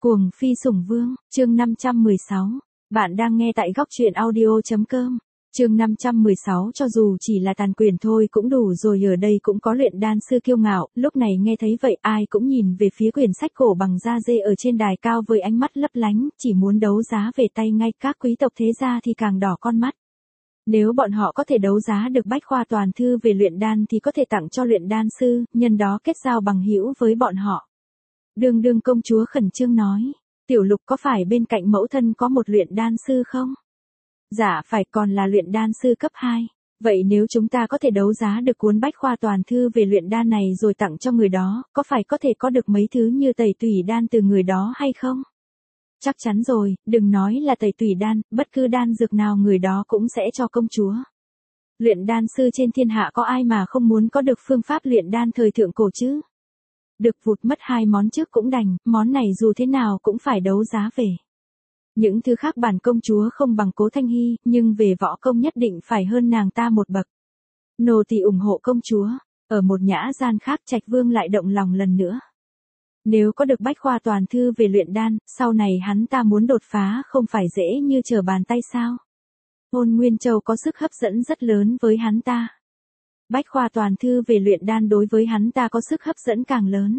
Cuồng phi sủng vương, chương 516. Bạn đang nghe tại góc truyện audio.com. Chương 516 cho dù chỉ là tàn quyền thôi cũng đủ rồi, ở đây cũng có luyện đan sư kiêu ngạo, lúc này nghe thấy vậy ai cũng nhìn về phía quyển sách cổ bằng da dê ở trên đài cao với ánh mắt lấp lánh, chỉ muốn đấu giá về tay ngay, các quý tộc thế gia thì càng đỏ con mắt. Nếu bọn họ có thể đấu giá được bách khoa toàn thư về luyện đan thì có thể tặng cho luyện đan sư, nhân đó kết giao bằng hữu với bọn họ. Đương công chúa khẩn trương nói, Tiểu Lục có phải bên cạnh mẫu thân có một luyện đan sư không? Dạ phải, còn là luyện đan sư cấp 2. Vậy nếu chúng ta có thể đấu giá được cuốn bách khoa toàn thư về luyện đan này rồi tặng cho người đó, có phải có thể có được mấy thứ như tẩy tủy đan từ người đó hay không? Chắc chắn rồi, đừng nói là tẩy tủy đan, bất cứ đan dược nào người đó cũng sẽ cho công chúa. Luyện đan sư trên thiên hạ có ai mà không muốn có được phương pháp luyện đan thời thượng cổ chứ? Được vụt mất 2 món trước cũng đành, món này dù thế nào cũng phải đấu giá về. Những thứ khác bản công chúa không bằng Cố Thanh Hy, nhưng về võ công nhất định phải hơn nàng ta một bậc. Nô tỳ ủng hộ công chúa. Ở một nhã gian khác, Trạch Vương lại động lòng lần nữa. Nếu có được bách khoa toàn thư về luyện đan, sau này hắn ta muốn đột phá không phải dễ như trở bàn tay sao? Ôn Nguyên Châu có sức hấp dẫn rất lớn với hắn ta. Bách khoa toàn thư về luyện đan đối với hắn ta có sức hấp dẫn càng lớn.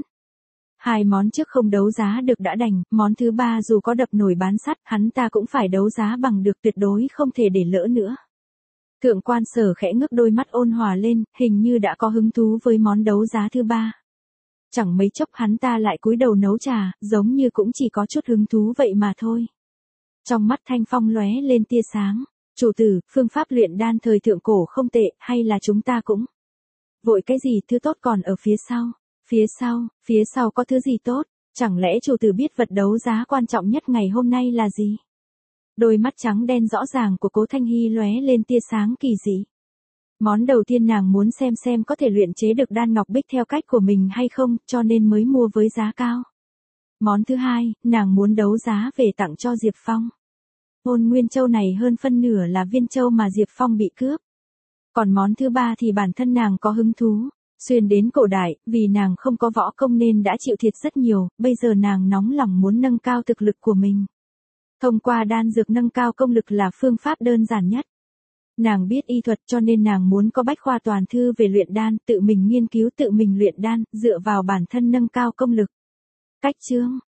2 món trước không đấu giá được đã đành, món thứ 3 dù có đập nồi bán sắt, hắn ta cũng phải đấu giá bằng được, tuyệt đối không thể để lỡ nữa. Thượng quan Sở khẽ ngước đôi mắt ôn hòa lên, hình như đã có hứng thú với món đấu giá thứ 3. Chẳng mấy chốc hắn ta lại cúi đầu nấu trà, giống như cũng chỉ có chút hứng thú vậy mà thôi. Trong mắt Thanh Phong lóe lên tia sáng. Chủ tử, phương pháp luyện đan thời thượng cổ không tệ, hay là chúng ta cũng vội cái gì, thứ tốt còn ở phía sau. Phía sau có thứ gì tốt? Chẳng lẽ chủ tử biết vật đấu giá quan trọng nhất ngày hôm nay là gì? Đôi mắt trắng đen rõ ràng của Cố Thanh Hy lóe lên tia sáng kỳ dị. Món đầu tiên nàng muốn xem có thể luyện chế được đan ngọc bích theo cách của mình hay không, cho nên mới mua với giá cao. Món thứ hai, nàng muốn đấu giá về tặng cho Diệp Phong. Ôn Nguyên Châu này hơn phân nửa là viên châu mà Diệp Phong bị cướp. Còn món thứ 3 thì bản thân nàng có hứng thú. Xuyên đến cổ đại, vì nàng không có võ công nên đã chịu thiệt rất nhiều, bây giờ nàng nóng lòng muốn nâng cao thực lực của mình. Thông qua đan dược nâng cao công lực là phương pháp đơn giản nhất. Nàng biết y thuật cho nên nàng muốn có bách khoa toàn thư về luyện đan, tự mình nghiên cứu tự mình luyện đan, dựa vào bản thân nâng cao công lực. Cách chương,